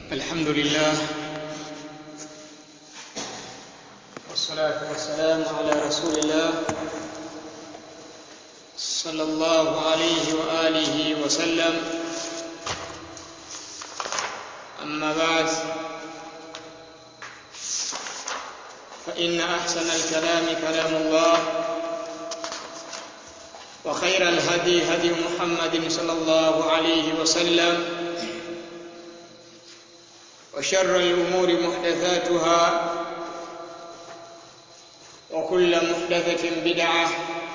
الحمد لله والصلاة والسلام على رسول الله صلى الله عليه وآله وسلم. أما بعد، فإن أحسن الكلام كلام الله، وخير الهدي هدي محمد صلى الله عليه وسلم، وشر الأمور محدثاتها، وكل محدثة بدعة،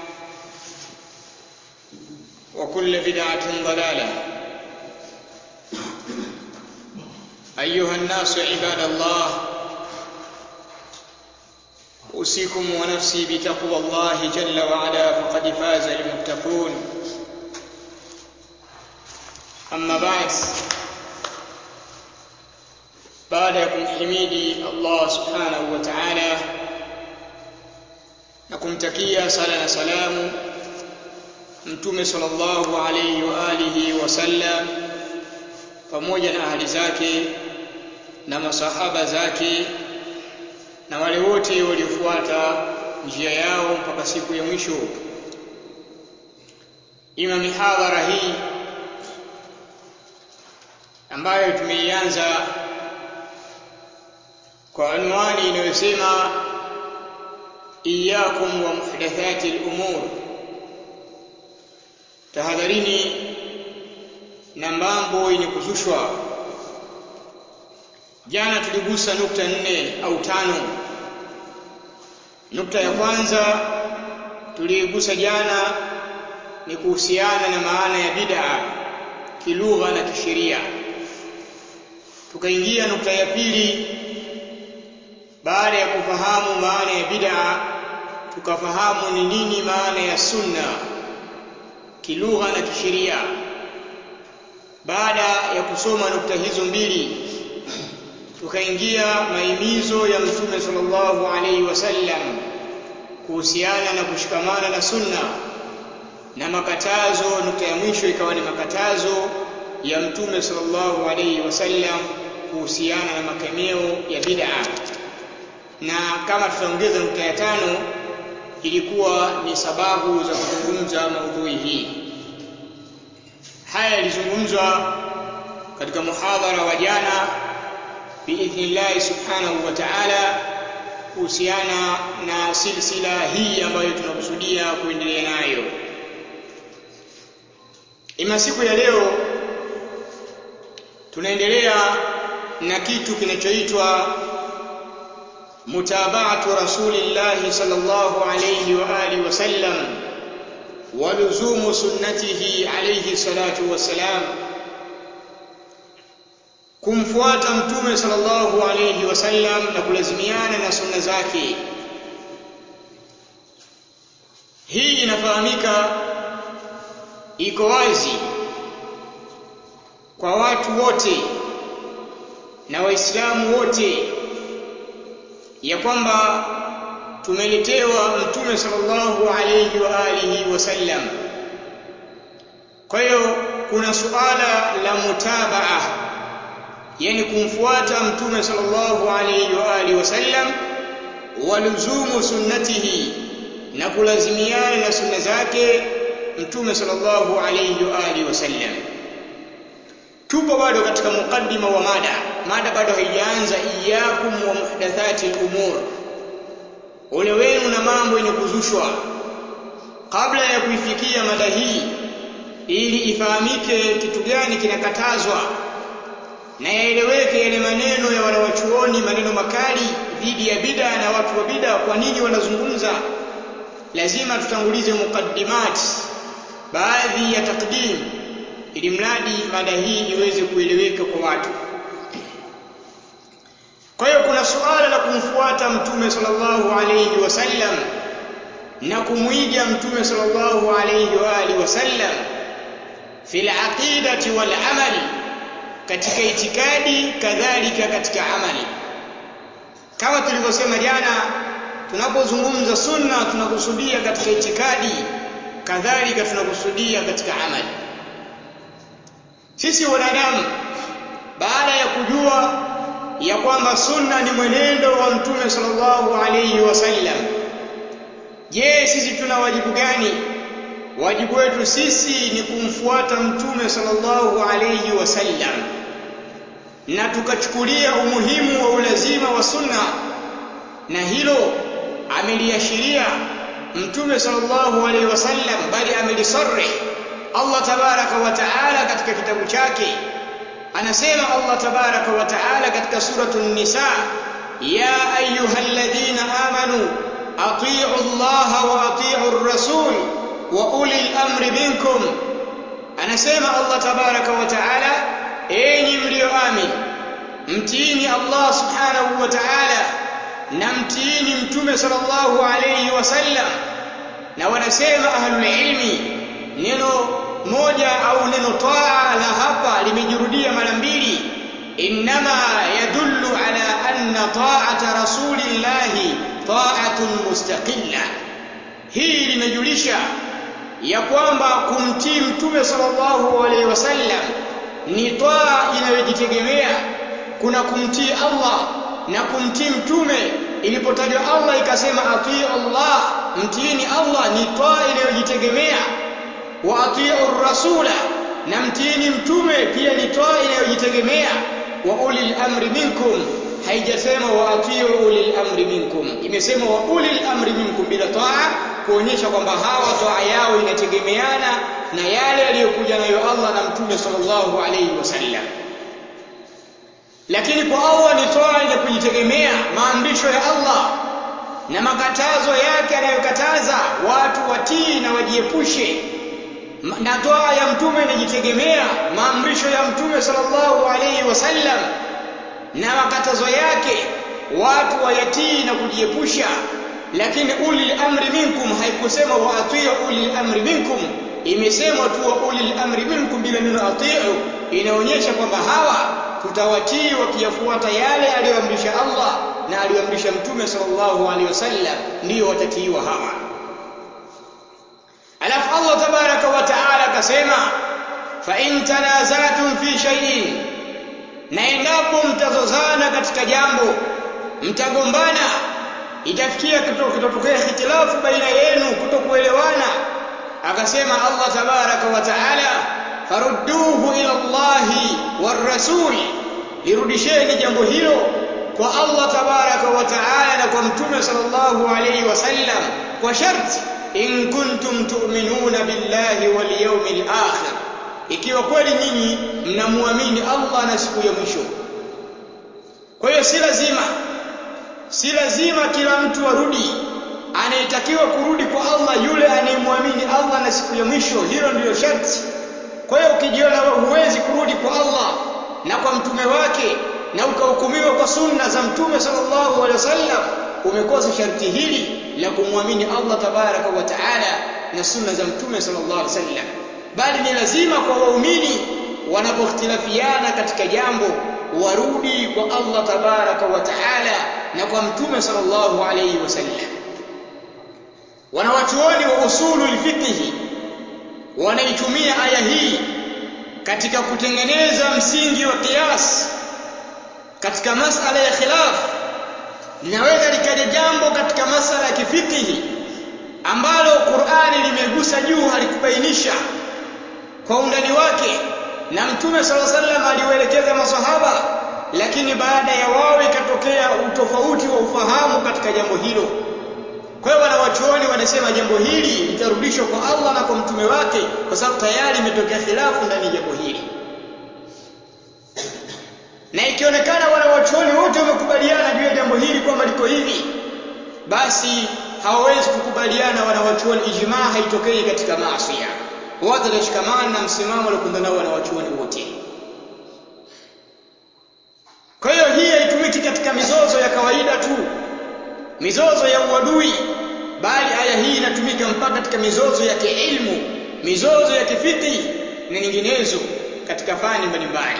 وكل بدعة ضلالة. أيها الناس عباد الله، أوصيكم ونفسي بتقوى الله جل وعلا، فقد فاز المتقون. أما بعد، baada ya kumhimidi Allah subhanahu wa ta'ala na kumtakia sala na salamu Mtume sallallahu alayhi wa alihi wasallam pamoja na ahli zake na masahaba zake na wale wote waliofuata njia yao mpaka siku ya mwisho. Ima mihadhara hii ambayo tumeianza kwa anwani inayosema iyyakum wa muhdathati al-umur, tahadharini na mambo yenye kuzushwa. Jana tuligusa nukta 4 au 5. Nukta ya kwanza tuligusa jana ni kuhusiana na maana ya bid'a kilugha na kisheria. Tukaingia nukta ya pili. Baada ya kufahamu maana ya bid'a, tukafahamu ni nini maana ya sunna kilugha na kisheria. Baada ya kusoma nukta hizo mbili, tukaingia mahimizo ya Mtume sallallahu alaihi wasallam kuhusiana na kushikamana na sunna na makatazo. Nukta ya mwisho ikawa ni makatazo ya Mtume sallallahu alaihi wasallam kuhusiana na makemeo ya bid'a. Na kama tutaongeza nukta ya 5, ilikuwa ni sababu za kuzungumza maudhui hii. Haya yalizungumzwa katika muhadhara wa jana biidhnillah subhanahu wa ta'ala kuhusiana na silsila hii ambayo tunakusudia kuendelea nayo. Ima siku ya leo tunaendelea na kitu kinachoitwa mutaba'atu rasulillahi sallallahu alayhi wa alihi wasallam wa luzumu sunnatihi alayhi salatu wassalam, kumfuata Mtume sallallahu alayhi wasallam na kulazimiana na sunna zake. Hii inafahamika, iko wazi kwa watu wote na Waislamu wote ya kwamba tumeletewa Mtume sallallahu alayhi wa alihi wasallam. Kwa hiyo kuna suala la mutabaa, yani kumfuata Mtume sallallahu alayhi wa alihi wasallam, waluzumu sunnatihi, na kulazimiana na sunna zake Mtume sallallahu alayhi wa alihi wasallam. Tupo bado katika mukaddima wa mada bado haijaanza. Iyyakum wa muhdathati al-umur, ole wenu na mambo yenye kuzushwa. Kabla ya kuifikia mada hii, ili ifahamike kitu gani kinakatazwa na yaeleweke yale maneno ya wanawachuoni, maneno makali dhidi ya bid'a na watu wa bid'a, kwa nini wanazungumza, lazima tutangulize mukaddimat, baadhi ya takdim, ili mradi mada hii iweze kueleweka kwa watu. Kwa hiyo kuna suala la kumfuata Mtume sallallahu alayhi wasallam na kumuiga Mtume sallallahu alayhi wa alihi wasallam fil aqidati wal amal, katika itikadi kadhalika katika amali. Kama tulivyosema jana, tunapozungumza sunna tunakusudia katika itikadi, kadhalika tunakusudia katika amali. Sisi wanadamu baada ya kujua ya kwamba sunna ni mwenendo wa mtume sallallahu alayhi wasallam. Je, sisi tuna wajibu gani? Wajibu wetu sisi ni kumfuata mtume sallallahu alayhi wasallam na tukachukulia umuhimu wa ulazima wa sunna, na hilo ameliashiria mtume sallallahu alayhi wasallam, bali amelisarih Allah tabaraka wa taala katika kitabu chake. Anasema Allah tabaraka wa taala katika suratul Nisa, ya ayyuhalladhina amanu atii'u Allah wa atii'u ar-rasul wa ulil amri minkum. Anasema Allah tabaraka wa taala, enyi mlioamini, mtiini Allah subhanahu wa ta'ala na mtiini mtume sallallahu alayhi wasallam. Na wanasema ahlul ilmi, neno moja au neno taa la hapa limejirudia mara mbili, inma yadullu ala anna ta'ata rasulillahi ta'atun mustaqilla. Hii limejulisha ya kwamba kumtii mtume sallallahu alayhi wasallam ni taa inayojitegemea. Kuna kumtii Allah na kumtii mtume. Ilipotajwa Allah ikasema atii Allah, mtiini Allah, ni taa inayojitegemea. Wa atii rasula, na mtiini mtume pia ni taa inayojitegemea. Wa ulil amri minkum, haijasema wa atii ulil amri minkum, imesema wa ulil amri minkum bila taa, kuonyesha kwamba hawa taa yao inategemeana na yale aliyokuja nayo Allah na mtume sallallahu alayhi wasallam. Lakini kwa Allah ni taa ile kujitegemea, maamrisho ya Allah na makatazo yake anayokataza watu watii na wajiepushe. Na taa ya mtume inajitegemea maamrisho ya mtume sallallahu alayhi wasallam na makatazo yake watu wayatii na kujiepusha. Lakini ulil amri minkum haikusema wa atiu ulil amri minkum, imesemwa tu wa ulil amri minkum bila neno atiu. Inaonyesha kwamba hawa tutawatii wakiyafuata yale aliyoamrisha Allah na aliyoamrisha mtume sallallahu alaihi wasallam, ndio watatiiwa hawa. Alafu Allah tabaraka wa taala akasema, fa in tanazatum fi shay'in, na endapo mtazozana katika jambo, mtagombana, itafikia kutotokea hitilafu baina yenu, kutokuelewana, akasema Allah tabaraka wa taala, farudduhu ila Allahi war rasul, lirudisheni jambo hilo kwa Allah tabaraka wa taala na kwa mtume sallallahu alayhi wasallam, kwa sharti in kuntum tu'minuna billahi wal yawmil akhir, ikiwa kweli nyinyi mnamuamini Allah na siku ya mwisho. Kwa hiyo si lazima kila mtu arudi. Anayetakiwa kurudi kwa Allah yule anayemwamini Allah na siku ya mwisho, hilo ndilo sharti. Kwa hiyo ukijiona wewe huwezi kurudi kwa Allah na kwa mtume wake na ukahukumiwa kwa sunna za mtume sallallahu alaihi wasallam, umekosa sharti hili la kumwamini Allah tabaraka wa taala na sunna za mtume sallallahu alaihi wasallam. Bali ni lazima kwa waumini wanapokhtilafiana katika jambo warudi kwa Allah tabaraka wa taala na kwa mtume sallallahu alaihi wasallam. Wanawachuoni wa usulul fiqh wanaitumia aya hii katika kutengeneza msingi wa qiyas katika masala ya khilaf. Linaweza likaja jambo katika masala ya kifikihi ambalo Qur'ani limegusa juu, halikubainisha kwa undani wake, na mtume sallallahu alaihi wasallam aliwaelekeza maswahaba, lakini baada ya wao ikatokea utofauti wa ufahamu katika jambo hilo. Kwa hiyo wanawachuoni wanasema jambo hili litarudishwa kwa Allah na kwa mtume wake, kwa sababu tayari imetokea khilafu ndani ya jambo hili. Na ikionekana wanawachuoni wote wamekubaliana juu ya jambo hili kwamba liko hivi, basi hawawezi kukubaliana wanawachuoni, ijmaa haitokei katika maasi. Wote washikamana na msimamo waliokwenda nao wanawachuoni wote. Kwa hiyo hii haitumiki katika mizozo ya kawaida tu, mizozo ya uadui, bali aya hii inatumika mpaka katika mizozo ya kiilmu, mizozo ya kifiqh na nyinginezo katika fani mbalimbali.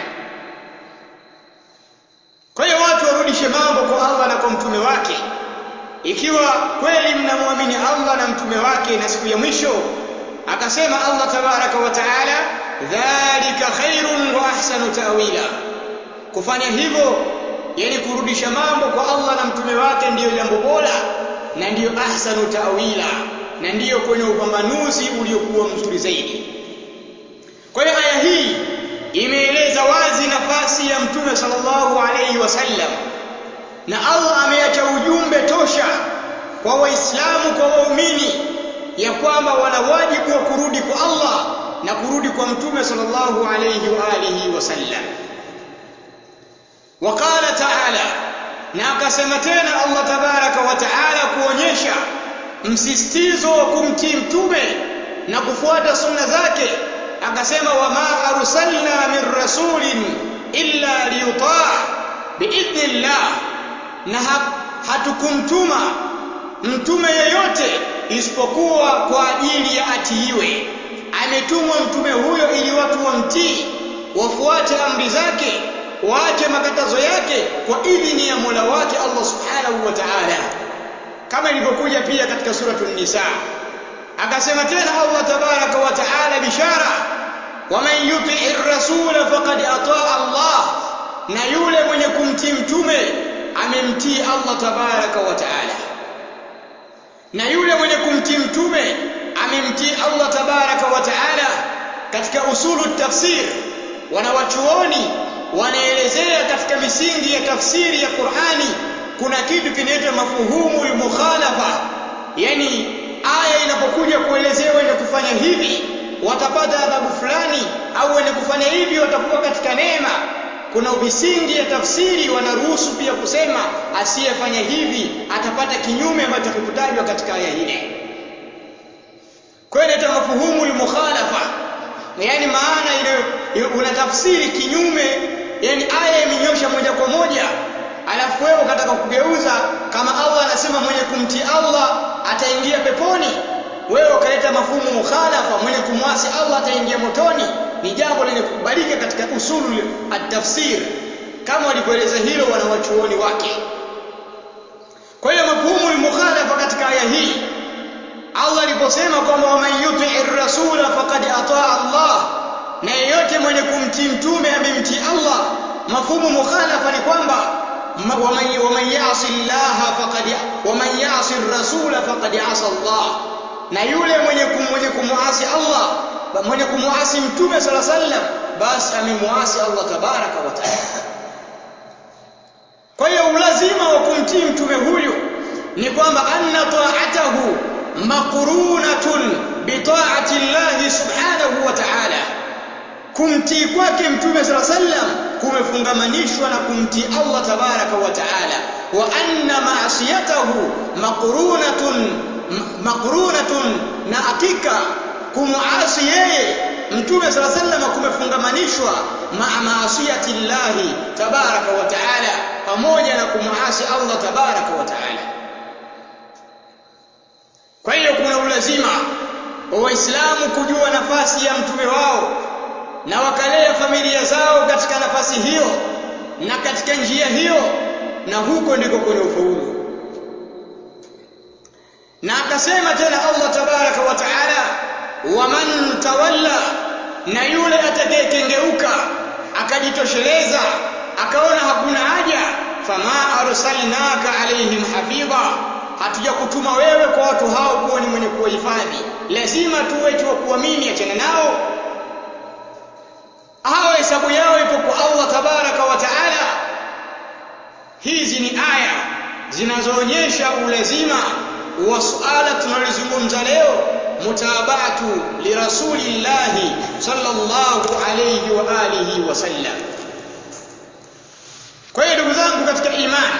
Kwa hiyo watu warudishe mambo kwa Allah na kwa mtume wake. Ikiwa kweli mnamwamini Allah na mtume wake na siku ya mwisho, akasema Allah tabaraka wa taala, dhalika khairun wa ahsanu ta'wila, kufanya hivyo yani kurudisha mambo kwa Allah na mtume wake ndiyo jambo bora na ndiyo ahsanu ta'wila, na ndiyo kwenye upambanuzi uliokuwa mzuri zaidi. Kwa hiyo aya hii imeeleza wazi nafasi ya mtume sallallahu alayhi wasallam, na Allah ameacha ujumbe tosha kwa Waislamu, kwa waumini, ya kwamba wana wajibu wa kurudi kwa Allah na kurudi kwa mtume sallallahu alayhi wa alihi wasallam. Waqala ta'ala, na akasema tena Allah tabaraka wa ta'ala kuonyesha msisitizo wa kumtii mtume na kufuata sunna zake, akasema wama arsalna min rasulin illa liyutaa biidhnillah, na hatukumtuma mtume yeyote isipokuwa kwa ajili ya atiiwe. Ametumwa mtume huyo ili watu wamtii, wafuate amri zake, waache makatazo yake kwa idhini ya Mola wake Allah subhanahu wa ta'ala, kama ilivyokuja pia katika suratul Nisa. Akasema tena Allah tabaraka wa ta'ala bishara, waman yuti'ir rasula faqad ataa Allah, na yule mwenye kumtii mtume amemtii Allah tabaraka wa ta'ala, na yule mwenye kumtii mtume amemtii Allah tabaraka wa ta'ala. Katika usulu tafsir, wanawachuoni wanaelezea katika misingi ya tafsiri ya Qur'ani kuna kitu kinaitwa mafhumul mukhalafa, yani aya inapokuja kuelezewa wenye kufanya hivi watapata adhabu fulani, au wenye kufanya hivi watakuwa katika neema, kuna misingi ya tafsiri wanaruhusu pia kusema asiyefanya hivi atapata kinyume ambacho hakikutajwa katika aya ile. Kwa hiyo inaitwa mafhumul mukhalafa, yani maana ile unatafsiri kinyume, yani aya imenyosha moja kwa moja, alafu wewe ukataka kugeuza kama Allah anasema mwenye kumtii Allah ataingia peponi, wewe ukaleta mafhumu mukhalafa, mwenye kumwasi Allah ataingia motoni. Ni jambo lenye kukubalika katika usulu at-tafsir, kama walivyoeleza hilo wanawachuoni wake. Kwa hiyo mafhumu mukhalafa katika aya hii, Allah aliposema kwamba waman yuti'ir rasula faqad ataa Allah, na yeyote mwenye kumtii mtume amemtii Allah, mafhumu mukhalafa ni kwamba waman ya'si Allah faqad waman ya'si ar-rasula faqad 'asa Allah, na yule mwenye kumuasi Allah, mwenye kumuasi mtume sallallahu alayhi wasallam, basi amemuasi Allah tabaraka wa taala. Kwa hiyo ulazima wa kumtii mtume huyu ni kwamba anna ta'atahu maqrunatun bi ta'ati Allah subhanahu wa ta'ala, kumtii kwake mtume sallallahu alayhi wasallam kumefungamanishwa na kumtii Allah tabaraka wa taala, wa anna ma'siyatahu maqrunatun, na hakika kumuasi yeye mtume sallallahu alayhi wasallam kumefungamanishwa ma'a ma'siyati Allah tabaraka wa taala, pamoja na kumuasi Allah tabaraka wa taala. Kwa hiyo kuna ulazima wa Waislamu kujua nafasi ya mtume wao na wakalea familia zao katika nafasi hiyo na katika njia hiyo, na huko ndiko kwenye ufaulu. Na akasema tena Allah tabaraka wa taala, waman tawalla, na yule atakayekengeuka akajitosheleza akaona hakuna haja, fama arsalnaka alaihim hafidha, hatujakutuma wewe kwa watu hao kuwa ni mwenye kuwahifadhi, lazima tuwe tu kuamini, achana nao hao, hesabu yao ipo kwa Allah tabaraka wa taala. Hizi ni aya zinazoonyesha ulazima wa suala tunalizungumza leo, mutabaatu li rasulillahi sallallahu alayhi wa alihi wasallam. Kwa hiyo ndugu zangu katika imani,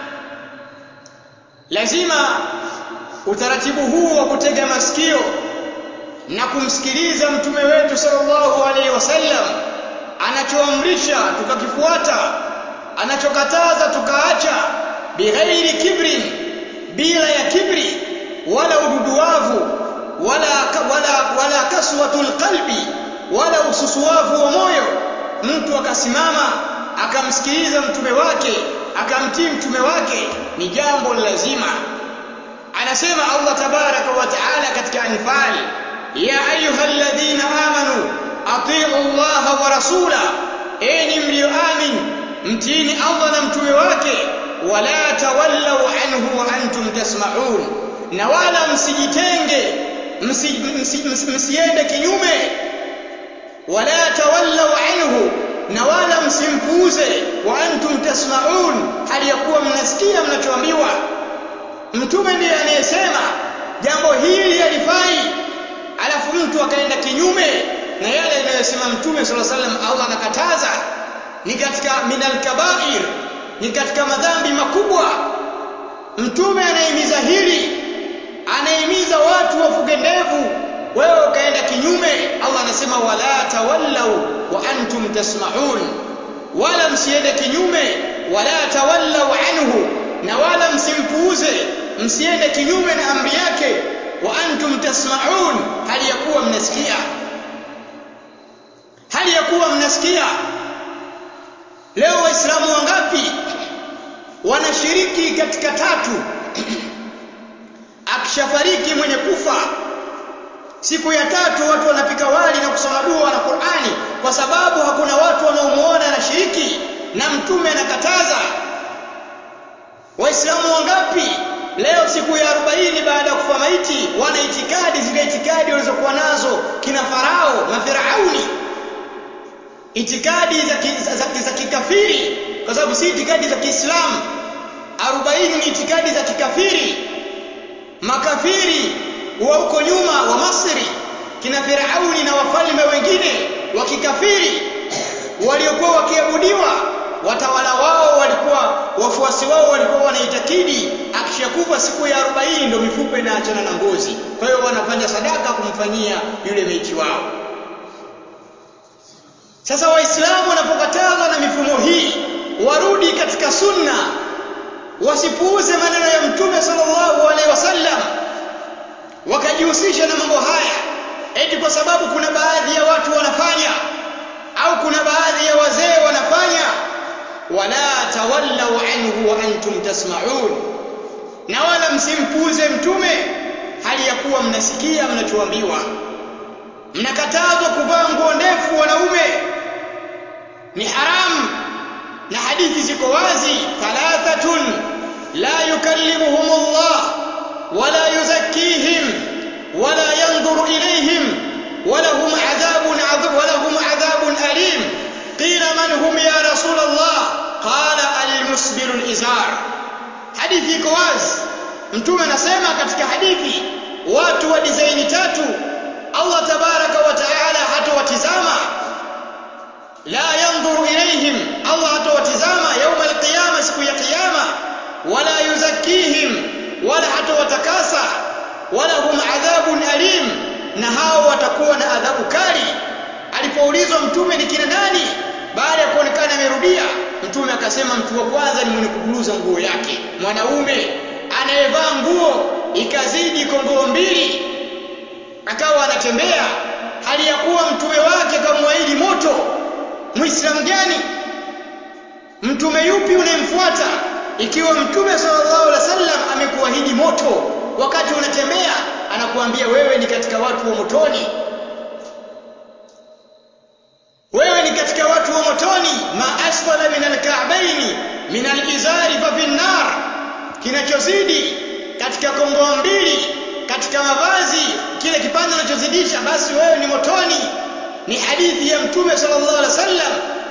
lazima utaratibu huu wa kutega masikio na kumsikiliza mtume wetu sallallahu alayhi wasallam, anachoamrisha tukakifuata, anachokataza tukaacha, bighairi kibrin, bila ya kibri wala ududuwavu wala kaswatul qalbi, wala ususuwavu wa moyo. Mtu akasimama akamsikiliza mtume wake akamtii mtume wake, ni jambo lazima. Anasema Allah tabaraka wa taala katika Anfal, ya ayyuhalladhina amanu atii'u Allah wa rasula, enyi mlioamini mtiini Allah na mtume wake. Wala tawallau anhu wa antum tasma'un, na wala msijitenge, msiende kinyume. Wala tawallau anhu, na wala msimpuuze. Wa antum tasma'un, hali ya kuwa mnasikia mnachoambiwa. Mtume ndiye anayesema jambo hili halifai, alafu mtu akaenda kinyume na yale anayosema Mtume sallallahu alaihi wasallam. Allah anakataza, ni katika minal kabair, ni katika madhambi makubwa. Mtume anahimiza hili, anahimiza watu wafuge ndevu, wewe ukaenda kinyume. Allah anasema wala tawallau wa antum tasma'un, wala msiende kinyume. Wala tawallau anhu, na wala msimpuuze, msiende kinyume na amri yake. Wa antum tasma'un, hali ya kuwa mnasikia, hali ya kuwa mnasikia. Leo waislamu wangapi wanashiriki katika tatu? Akishafariki mwenye kufa, siku ya tatu watu wanapika wali na kusoma dua na Qur'ani, kwa sababu hakuna watu wanaomuona anashiriki na Mtume anakataza. Waislamu wangapi leo siku ya 40 baada ya kufa maiti wana itikadi, zile itikadi walizokuwa nazo kina Farao na Firauni, itikadi za kikafiri, kwa sababu si itikadi za Kiislamu. 40 ni itikadi za kikafiri. Makafiri wa huko nyuma wa Misri, kina Firauni na wafalme wengine wa kikafiri waliokuwa wakiabudiwa, watawala wao walikuwa, wafuasi wao walikuwa wanaitakidi akishakufa siku ya 40 ndio mifupa inaachana na ngozi. Kwa hiyo wanafanya sadaka kumfanyia yule maiti wao. Sasa waislamu wanapokatazwa na mifumo hii, warudi katika sunna, wasipuuze maneno ya Mtume sallallahu alaihi wasallam wakajihusisha na mambo haya eti kwa sababu kuna baadhi ya watu wanafanya au kuna baadhi ya wazee wanafanya. Wala tawallau anhu wa antum tasma'un, na wala msimpuuze Mtume hali ya kuwa mnasikia mnachoambiwa. Mnakatazwa kuvaa nguo ndefu wanaume, ni haramu, na hadithi ziko wazi. Thalathatun la yukallimuhumullah wala yuzakkihim wala yanzuru ilayhim walahum adhabun alim. Qila man hum ya Rasulullah? Qala almusbilu alizar. Hadithi iko wazi. Mtume anasema katika hadithi, watu wa dizaini tatu Allah tabaraka wa taala hatawatizama. La yanzuru ilayhim, Allah hatawatizama yaum alqiyama, siku ya kiyama. Wala yuzakkihim, wala hatawatakasa. Walahum adhabun alim, na hao watakuwa na adhabu kali. Alipoulizwa Mtume ni kina nani, baada ya kuonekana amerudia, Mtume akasema mtu wa kwanza ni mwenye kuburuza nguo yake, mwanaume anayevaa nguo ikazidi kongoo mbili, akawa anatembea hali ya kuwa mtume wake kamwaahidi moto. Muislamu gani? Mtume yupi unayemfuata ikiwa Mtume sallallahu alaihi wasallam amekuahidi moto, wakati unatembea anakuambia wewe ni katika watu wa motoni, wewe ni katika watu wa motoni. Ma asfala min alka'baini min alizari fa fi an-nar, kinachozidi katika kongoo mbili katika mavazi, kile kipande unachozidisha basi wewe ni motoni. Ni hadithi ya Mtume sallallahu alaihi wasallam.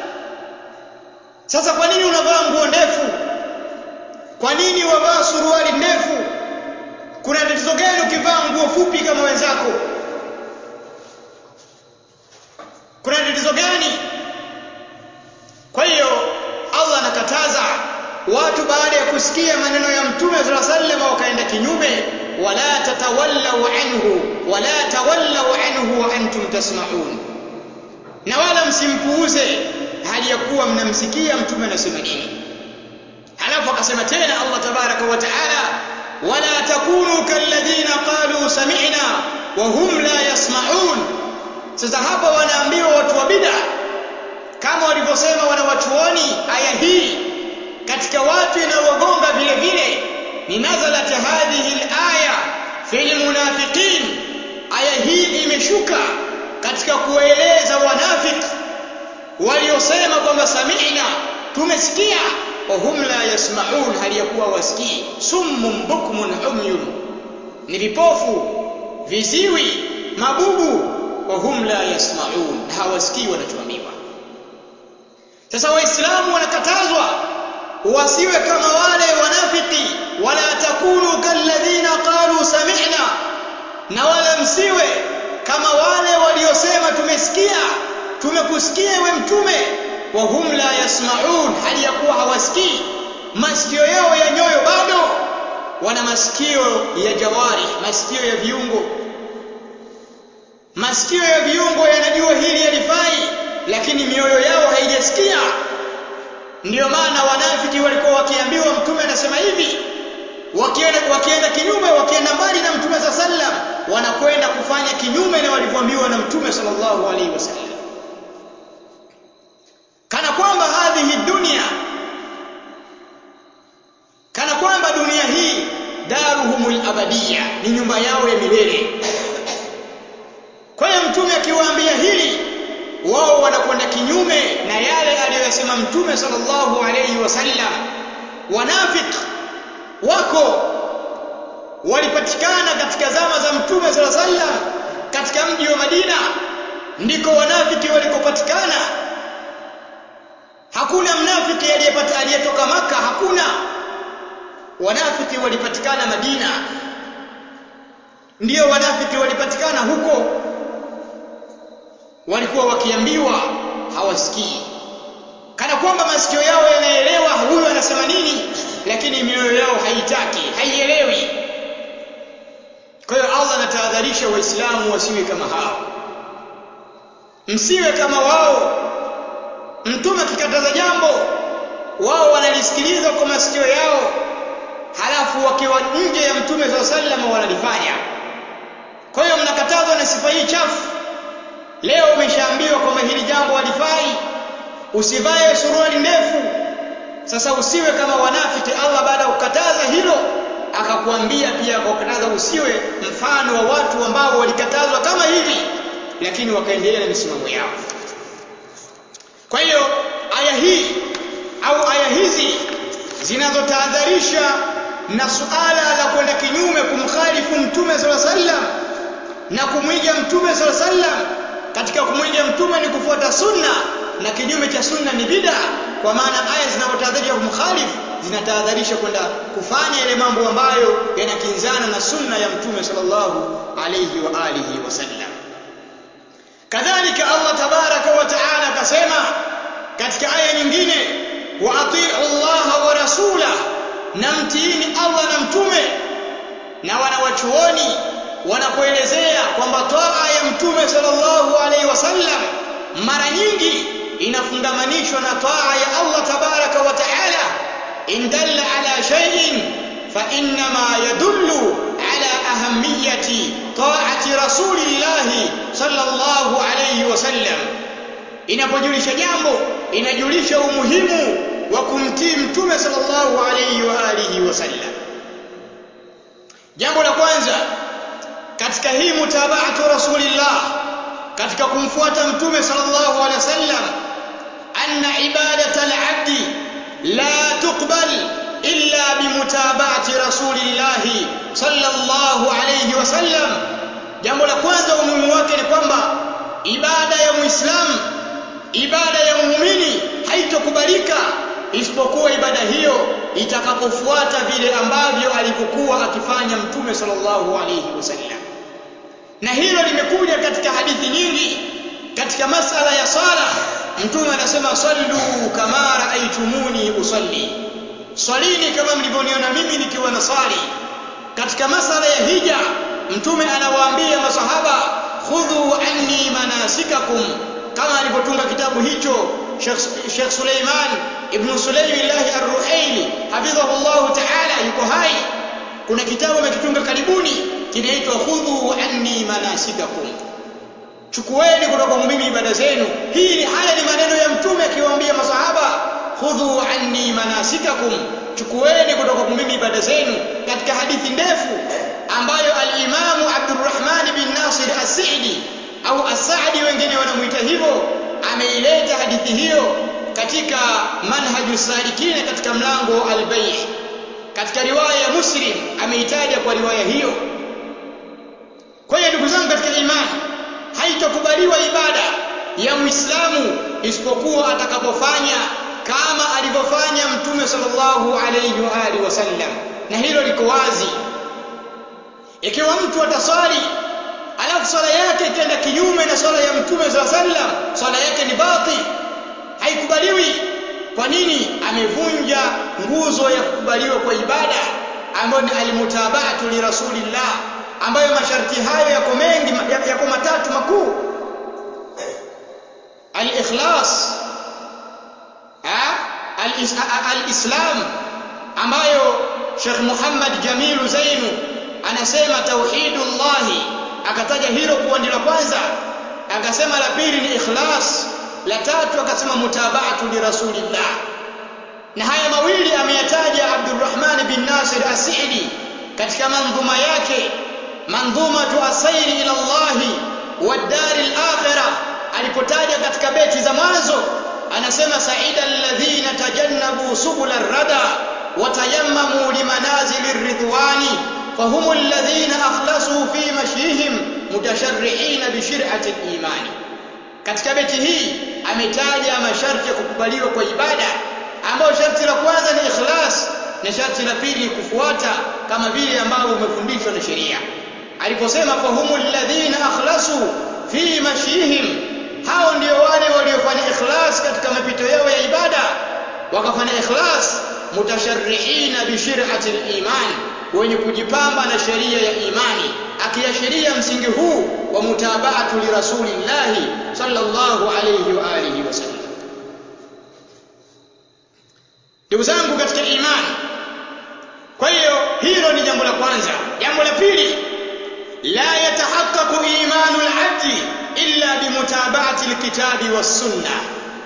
Sasa kwa nini unavaa nguo ndefu? Kwa nini wavaa suruali ndefu? Kuna tatizo gani ukivaa nguo fupi kama wenzako? Kuna tatizo gani? Kwa hiyo Allah anakataza watu baada ya kusikia maneno ya Mtume sallallahu alaihi wasallam wakaenda kinyume. Wala tatawallau anhu wala tawallau anhu wa antum tasma'un, na wala msimpuuze hali ya kuwa mnamsikia Mtume anasema nini. Halafu akasema tena Allah tabaraka wa taala, wala takunu kalladhina qalu sami'na wa hum la yasma'un. Sasa hapa wanaambiwa watu wa bid'a, kama walivyosema wanawachuoni, aya hii katika watu inawagonga vile vile ni nazalat hadhihi al-aya fil munafiqin. Aya hii imeshuka katika kueleza wanafiki waliosema kwamba sami'na tumesikia. Wahum la yasmaun, hali ya kuwa wasikii. Summun bukmun umyun, ni vipofu, viziwi, mabubu. Wahum la yasmaun, hawasikii wanachoambiwa. Sasa waislamu wanakatazwa wasiwe kama wale wanafiki. Wala takunu kalladhina qalu sami'na, na wala msiwe kama wale waliosema tumesikia, tumekusikia we mtume. Wahum la yasmaun, hali ya kuwa hawasikii. Masikio yao ya nyoyo bado, wana masikio ya jawarih, masikio ya viungo. Masikio ya viungo yanajua hili halifai, lakini mioyo yao haijasikia. Ndiyo maana wanafiki walikuwa wakiambiwa mtume anasema hivi, wakienda kinyume, wakienda mbali na mtume sallam, wanakwenda kufanya kinyume na walivyoambiwa na mtume sallallahu alaihi wasallam, kana kwamba hadhihi dunia, kana kwamba dunia hii daruhumul abadiyya, ni nyumba yao ya milele. Kwa hiyo mtume akiwaambia hili, wao wanakwenda kinyume na yale aliyosema mtume sallallahu alayhi wasallam. Wanafiki wako walipatikana katika zama za mtume sallallahu alayhi wasallam, katika mji wa Madina ndiko wanafiki walikopatikana. Hakuna mnafiki aliyetoka Maka, hakuna. Wanafiki walipatikana Madina, ndio wanafiki walipatikana huko. Walikuwa wakiambiwa hawasikii, kana kwamba masikio yao yanaelewa huyu anasema nini, lakini mioyo yao haitaki, haielewi. Kwa hiyo Allah anatahadharisha waislamu wasiwe kama hao, msiwe kama wao. Mtume akikataza jambo, wao wanalisikiliza kwa masikio yao, halafu wakiwa nje ya mtume sallallahu alaihi wasallam wanalifanya. Kwa hiyo mnakatazwa na sifa hii chafu. Leo umeshaambiwa kwamba hili jambo halifai, usivae suruali ndefu. Sasa usiwe kama wanafiki. Allah baada ya kukataza hilo akakuambia pia, akakataza usiwe mfano wa watu ambao walikatazwa kama hivi, lakini wakaendelea na misimamo yao. Kwa hiyo aya hii au aya hizi zinazotahadharisha na suala la kwenda kinyume, kumkhalifu mtume sallallahu alaihi wasallam na kumwiga mtume sallallahu alaihi wasallam. Katika kumwiga mtume ni kufuata sunna, na kinyume cha sunna ni bid'a. Kwa maana aya zinazotahadharisha kumkhalifu zinatahadharisha kwenda kufanya yale mambo ambayo yanakinzana na sunna ya mtume sallallahu alayhi wa alihi wasallam. Kadhalika Allah tabaraka wa taala akasema katika aya nyingine, wa atii'u Allah wa rasulahu, na mtiini Allah na mtume. Na wanawachuoni wanapoelezea kwamba taa ya mtume sallallahu alaihi wasallam mara nyingi inafungamanishwa na taa ya Allah tabaraka wa taala. In dalla ala shay'in fa innama yadullu ala ahammiyati taati rasulillahi sallallahu alaihi wasallam. Inapojulisha jambo, inajulisha umuhimu wa kumtii mtume sallallahu alaihi wa alihi wasallam. Jambo la kwanza katika hii mutabaatu rasulillah, katika kumfuata mtume sallallahu alaihi wasallam, anna ibadata al-abdi la tuqbal illa bimutabaati rasulillah sallallahu alaihi wasallam. Jambo la kwanza umuhimu wake ni kwamba ibada ya muislamu, ibada ya muumini haitokubalika isipokuwa ibada hiyo itakapofuata vile ambavyo alivyokuwa akifanya mtume sallallahu alayhi wasallam. Na hilo limekuja katika hadithi nyingi. Katika masala ya sala, mtume anasema sallu kama raaitumuni usalli, swalini kama mlivyoniona mimi nikiwa nasali. Katika masala ya hija, mtume anawaambia masahaba khudhu anni manasikakum, kama alivyotunga kitabu hicho Sheikh Suleiman ibn Sulaiman ar-Ruhaili hafidhahullah ta'ala, yuko hai. Kuna kitabu amekitunga karibuni kinaitwa khudhu anni manasikakum, chukueni kutoka mimi ibada zenu. Haya ni maneno ya mtume akiwaambia masahaba khudhu anni manasikakum, chukueni kutoka mimi ibada zenu. Katika hadithi ndefu ambayo al-Imamu Abdurrahman bin Nasir as-Sa'di au as-Sa'di wengine wanamuita hivyo, ameileta hadithi hiyo katika manhajus salikina katika mlango al-bay', katika riwaya ya Muslim ameitaja kwa riwaya hiyo. Kwa hiyo ndugu zangu katika imani, haitokubaliwa ibada ya Muislamu isipokuwa atakapofanya kama alivyofanya Mtume sallallahu alayhi wa alihi wasallam, na hilo liko wazi. Ikiwa mtu ataswali alafu swala yake ikaenda kinyume na swala ya Mtume sallallahu alayhi wasallam, swala yake ni batil, haikubaliwi. Kwa nini? Amevunja nguzo ya kukubaliwa kwa ibada ambayo ni almutaba'atu li rasulillah, ambayo masharti hayo yako mengi, yako matatu makuu. Al-ikhlas, al-islam, ambayo Sheikh Muhammad Jamilu Zainu anasema tauhidullah, akataja hilo kuwa ndilo kwanza, akasema la pili ni ikhlas, la tatu akasema mutaba'atu li rasulillah. Na haya mawili ameyataja Abdurrahman bin Nasir As-Sa'di katika mandhuma yake, mandhumatu as-sayr ila Allah wa ad-dar al-akhirah, alipotaja katika beti za mwanzo anasema sa'ida alladhina tajannabu subul ar-rada wa tayammamu limanazil ar-ridwani fahum alladhina akhlasu fi mashyihim mutasharri'ina bi shir'ati al-imani. Katika beti hii ametaja masharti ya kukubaliwa kwa ibada, ambayo sharti la kwanza ni ikhlas na sharti la pili ni kufuata kama vile ambavyo umefundishwa na sheria. Aliposema fahumul ladhina akhlasu fi mashyihim, hao ndio wale waliofanya ikhlas katika mapito yao ya ibada, wakafanya ikhlas mutasharri'ina bi shir'ati al-iman, wenye kujipamba na sheria ya imani, akiashiria msingi huu wa mutaba'atu li rasulillah sallallahu alayhi wa alihi wasallam. Ndugu zangu katika imani, kwa hiyo hilo ni jambo la kwanza. Jambo la pili, la yatahaqqaqu imanu al-'abdi illa bimutaba'ati al-kitabi was-sunnah.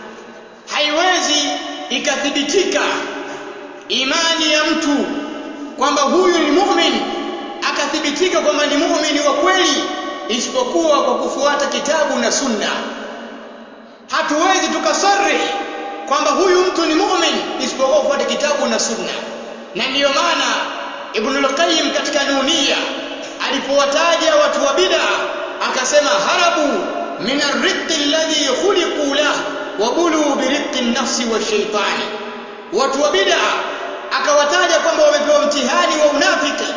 Haiwezi ikathibitika imani ya mtu kwamba huyu ni mu'min, akathibitika kwamba ni mu'mini wa kweli, isipokuwa kwa kufuata kitabu na sunna. Hatuwezi tukasarih kwamba huyu mtu ni mu'min isipokuwa kufuata kitabu na sunna. Na ndiyo maana Ibn al-Qayyim katika Nunia alipowataja watu wa bid'a akasema harabu min ar-riqqi alladhi khuliqu lahu wa bulu bi riqqi an-nafsi wash-shaytani. Watu wa bid'a akawataja kwamba wamepewa mtihani wa unafiki,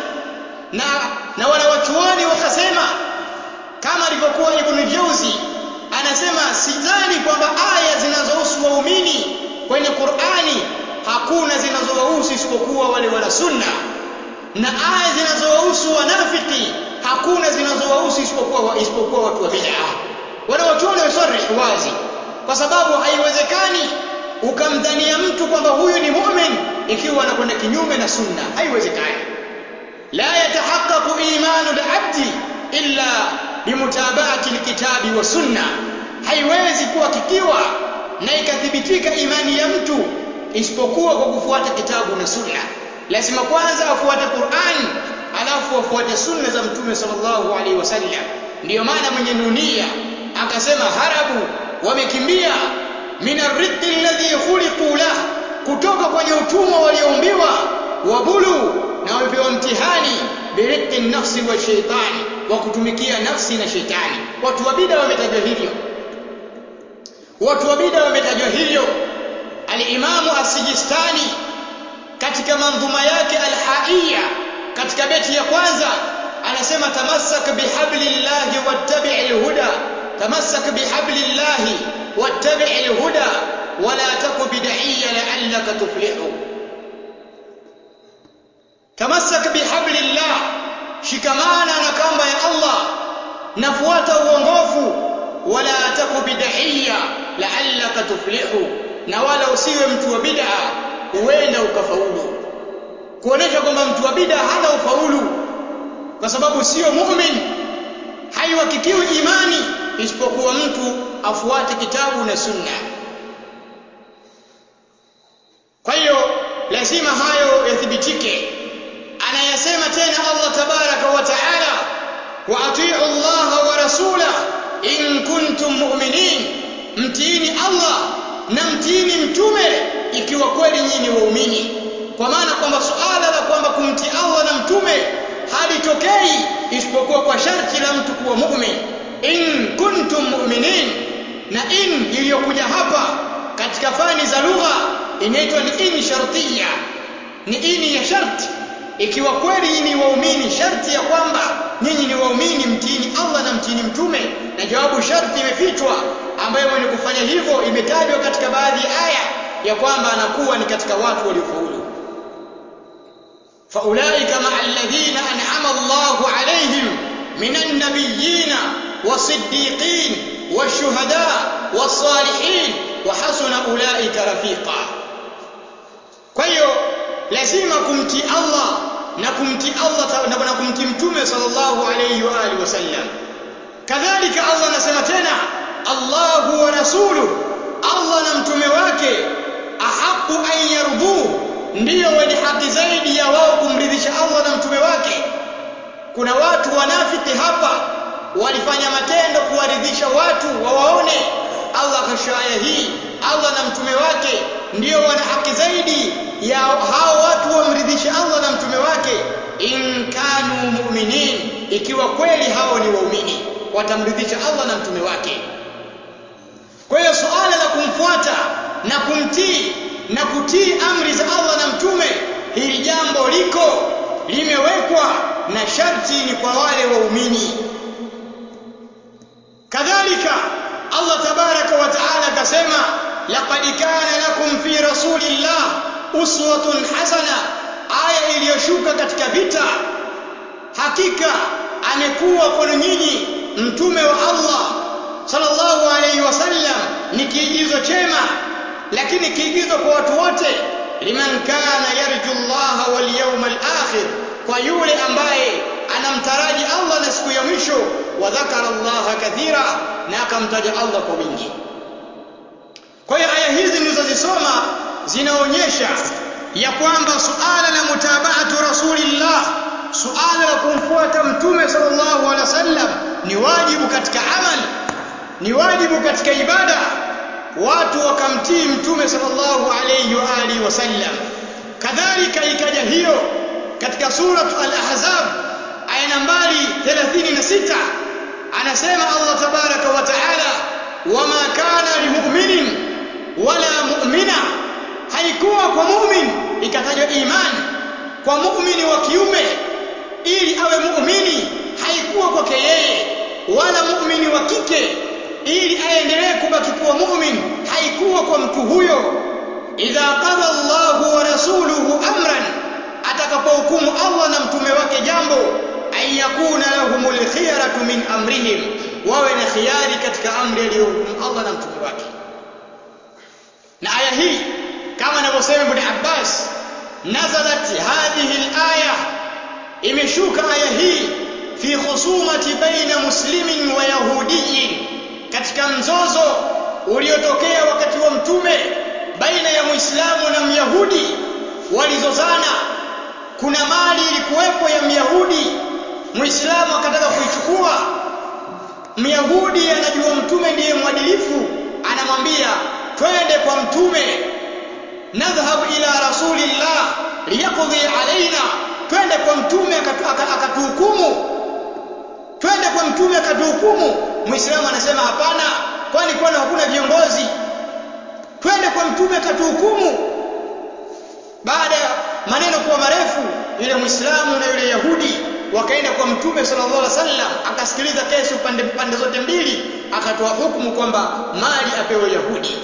na wanawachuoni wakasema kama alivyokuwa Ibn Jawzi anasema sidhani kwamba aya zinazohusu waumini kwenye Qur'ani hakuna zinazowahusu isipokuwa wale wana sunna, na aya zinazowahusu wanafiki hakuna zinazowahusu isipokuwa watu wa bid'a. Wanawachuoni wasarih wazi, kwa sababu haiwezekani ukamdhania mtu kwamba huyu ni mu'min ikiwa anakwenda kinyume na sunna, haiwezekani. La yatahaqqaqu imanu al-'abdi illa bimutaba'ati al-kitabi wa sunna. Haiwezi kuhakikiwa na ikathibitika imani ya mtu isipokuwa kwa kufuata kitabu na sunna. Lazima kwanza afuate Qur'an, alafu afuate sunna za Mtume sallallahu alaihi wasallam. Ndiyo maana mwenye Nunia akasema harabu, wamekimbia min ar-riqqi alladhi khuliqu lahu, kutoka kwenye utumwa walioumbiwa, wabulu, na wamepewa mtihani biriqqi an-nafsi wa shaytani, wa kutumikia nafsi na shetani. Watu wa bid'a wametajwa hivyo, watu wa bid'a wametajwa hivyo. Al-Imamu As-Sijistani katika mandhuma yake Al-Haiya katika beti ya kwanza anasema tamassak bihablillahi wattabi'il huda, tamassak bihablillahi wattabi'il huda wala taku bid'iyya la'allaka tuflihu. Tamassak bihablillah, shikamana na kamba ya Allah, nafuata uongofu, wala taku bid'iyya la'allaka tuflihu, na wala usiwe mtu wa bid'a huenda ukafaulu. Kuonesha kwamba mtu wa bid'a hana ufaulu, kwa sababu sio mu'min. Haihakikiwi imani isipokuwa mtu afuate kitabu na sunna. Kwa hiyo lazima hayo yathibitike. Anayasema tena Allah tabaraka wa taala, wa atii'u Allah wa rasulahu in kuntum mu'minin, mtiini Allah na mtiini mtume ikiwa kweli nyinyi ni waumini. Kwa maana kwamba suala la kwamba kumtii Allah na mtume halitokei isipokuwa kwa sharti la mtu kuwa mu'min. In kuntum mu'minin, na in iliyokuja hapa katika fani za lugha inaitwa ni in shartiyya, ni in ya sharti. Ikiwa kweli nyinyi ni waumini, sharti ya kwamba nyinyi ni waumini, mtiini Allah na mtiini mtume, na jawabu sharti imefichwa, ambayo mwenye kufanya hivyo imetajwa katika baadhi ya aya ya kwamba anakuwa ni katika watu waliofaulu. faulaika ma'al ladhina an'ama Allahu alayhim minan nabiyyin wasiddiqin washuhada wassalihin wa hasuna ulaika rafiqa. Kwa hiyo lazima kumtii Allah na kumtii mtume sallallahu alayhi wa alihi wasallam. Kadhalika Allah anasema tena, Allahu wa rasuluhu, Allah na mtume wake, ahaqu an yarduhu, ndio wenye haki zaidi ya wao kumridhisha Allah na mtume wake. Kuna watu wanafiki hapa walifanya matendo kuwaridhisha watu wawaone. Allah kasha aya hii, Allah na mtume wake ndio wana haki zaidi ya hao watu wamridhishe Allah na mtume wake, in kanu mu'minin, ikiwa kweli hao ni waumini watamridhisha Allah na mtume wake. Kwa hiyo suala la kumfuata na kumtii na kutii amri za Allah na mtume, hili jambo limewekwa na sharti ni kwa wale waumini. Kadhalika Allah tabaraka wa taala akasema, laqad kana lakum fi rasulillah uswatun hasana, aya iliyoshuka katika vita. Hakika amekuwa kwenu nyinyi mtume wa Allah sallallahu alayhi wasallam ni kiigizo chema, lakini kiigizo kwa watu wote. Liman kana yarju Allah wal yawmal akhir, kwa yule ambaye anamtaraji Allah na siku ya mwisho. Wa dhakara Allah kathira, na akamtaja Allah kwa wingi. Kwa hiyo aya hizi nilizozisoma zinaonyesha ya kwamba suala la mutabaatu rasulillah, suala la kumfuata mtume sallallahu alaihi wasallam ni wajibu katika amali, ni wajibu katika ibada. Watu wakamtii mtume sallallahu alayhi wa alihi wasallam. Kadhalika ikaja hiyo katika surah al-Ahzab aya nambari 36, anasema Allah tabaraka wa taala, wama kana limu'minin wala mu'mina, haikuwa kwa mu'min, ikatajwa imani kwa mu'mini wa kiume ili awe mu'mini, haikuwa kwake yeye, wala mu'mini wa kike ili aendelee kubaki kuwa mu'min, haikuwa kwa mtu huyo. Idha qada Allahu wa rasuluhu amran, atakapohukumu Allah na mtume wake jambo, ayakuna lahumul khiyaratu min amrihim, wawe na khiyari katika amri aliyohukumu Allah na mtume wake. Na aya hii kama anavyosema Ibn Abbas, nazalat hadhihi al-aya, imeshuka aya hii fi khusumati baina muslimin wa yahudiyin, katika mzozo uliotokea wakati wa mtume baina ya Muislamu na Myahudi. Walizozana, kuna mali ilikuwepo ya Myahudi, Muislamu akataka kuichukua. Myahudi anajua mtume ndiye mwadilifu, anamwambia twende kwa mtume, nadhhabu ila rasulillah liyaqdi alaina, twende kwa mtume akatuhukumu, twende kwa mtume akatuhukumu. Muislamu anasema hapana, kwani hakuna viongozi, twende kwa mtume akatuhukumu. Baada ya maneno kuwa marefu, yule Muislamu na yule Yahudi wakaenda kwa mtume sallallahu alaihi wasallam, akasikiliza kesi pande zote mbili, akatoa hukumu kwamba mali apewe Yahudi.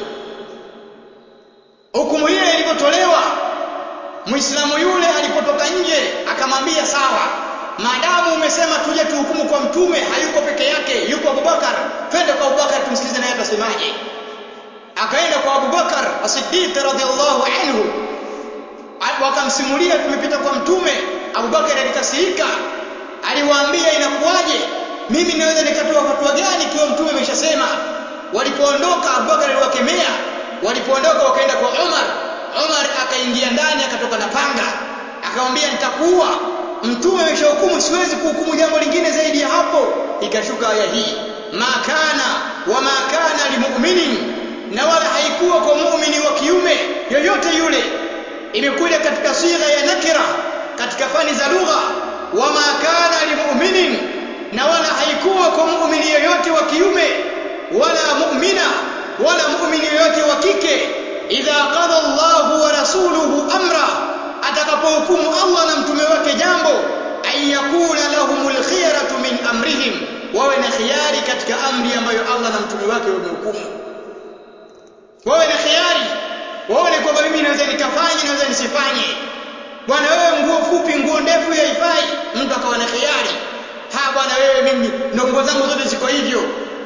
Hukumu ile ilipotolewa, Muislamu yule alipotoka nje akamwambia, sawa, maadamu umesema tuje tuhukumu kwa mtume, hayuko peke yake, yuko Abubakar, twende kwa Abubakar tumsikilize naye atasemaje. Akaenda kwa Abubakar as-Siddiq radhiyallahu anhu, wakamsimulia tumepita kwa mtume. Abubakar alikasirika, aliwaambia inakuwaje, mimi naweza nikatoa fatwa gani ikiwa mtume ameshasema? Walipoondoka Abubakar aliwakemea, walipoondoka wakaenda kwa Umar. Umar akaingia ndani akatoka na panga, akamwambia nitakuua, mtume ameshahukumu, siwezi kuhukumu jambo lingine zaidi ya hapo. Ikashuka aya hii, ma kana wa ma kana limu'minin na wala haikuwa kwa muumini wa kiume yoyote yule. Imekuja katika sigha ya nakira katika fani za lugha, wama kana limu'minin, na wala haikuwa kwa muumini yoyote wa kiume wala mu'mina wala muumini yoyote wa kike, idha qada Allahu wa rasuluhu amra, atakapohukumu Allah na mtume wake jambo, ay yakuna lahumul khiyaratu min amrihim, wawe na khiyari katika amri ambayo Allah na mtume wake wamehukumu. Wawe na khiyari, waone kwamba mimi naweza nikafanye, naweza nisifanye. Bwana wewe nguo fupi, nguo ndefu haifai, mtu akawa na khiyari. Bwana wewe mimi ndo nguo zangu zote ziko hivyo,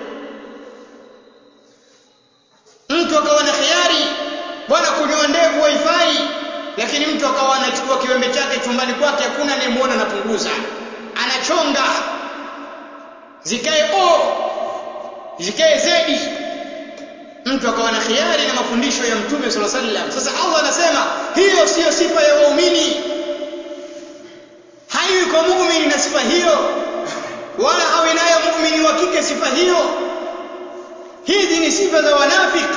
mtu akawa na khiyari. Bwana kunyoa ndevu haifai, lakini mtu akawa anachukua kiwembe chake chumbani kwake, hakuna anayemuona, anapunguza, anachonga zikae zikae zedi. Mtu akawa na khiyari na mafundisho ya Mtume sallallahu alaihi wasallam. Sasa Allah anasema hiyo siyo sifa ya waumini, haiwi kwa muumini na sifa hiyo, wala hawi nayo muumini wa kike sifa hiyo. Hizi ni sifa za wanafiki.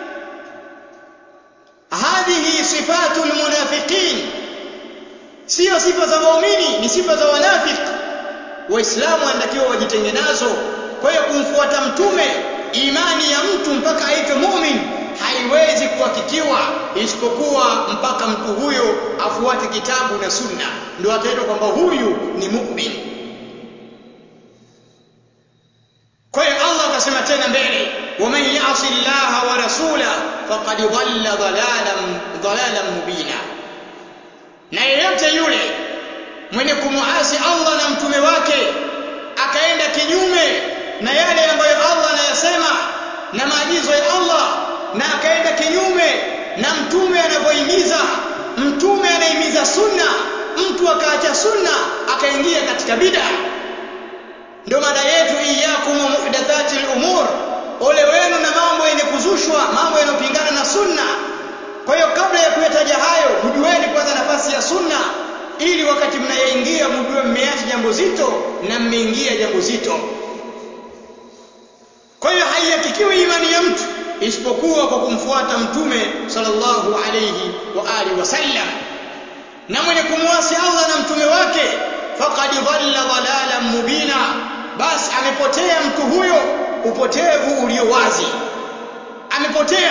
Hadhihi sifatul munafiqin, sio sifa za waumini, ni sifa za wanafiki. Waislamu wanatakiwa wajitenge nazo. Kwa hiyo kumfuata mtume, imani ya mtu mpaka aitwe muumini haiwezi kuhakikiwa isipokuwa mpaka mtu huyo afuate kitabu na sunna, ndio ataitwa kwamba huyu ni muumini. Kwa hiyo Allah akasema tena mbele, waman ya'si Allaha wa rasulahu faqad dhalla dhalalan mubina, na yeyote yule mwenye kumuasi Allah na mtume wake akaenda kinyume na yale ambayo Allah anayasema na maagizo ya Allah, na akaenda kinyume na mtume anavyohimiza. Mtume anahimiza sunna, mtu akaacha sunna akaingia katika bid'a. Ndio mada yetu, iyyakum wa muhdathatil umur, ole wenu na mambo yenye kuzushwa, mambo yanayopingana na sunna. Kwa hiyo kabla ya kuyataja hayo, mjueni kwanza nafasi ya sunna, ili wakati mnayaingia mjue mmeacha jambo zito na mmeingia jambo zito. Kwa hiyo haihakikiwi imani ya mtu isipokuwa kwa kumfuata mtume sallallahu alayhi wa alihi wasallam. Na mwenye kumwasi Allah na mtume wake, faqad dhalla dhalalan mubina, basi amepotea mtu huyo upotevu ulio wazi, amepotea.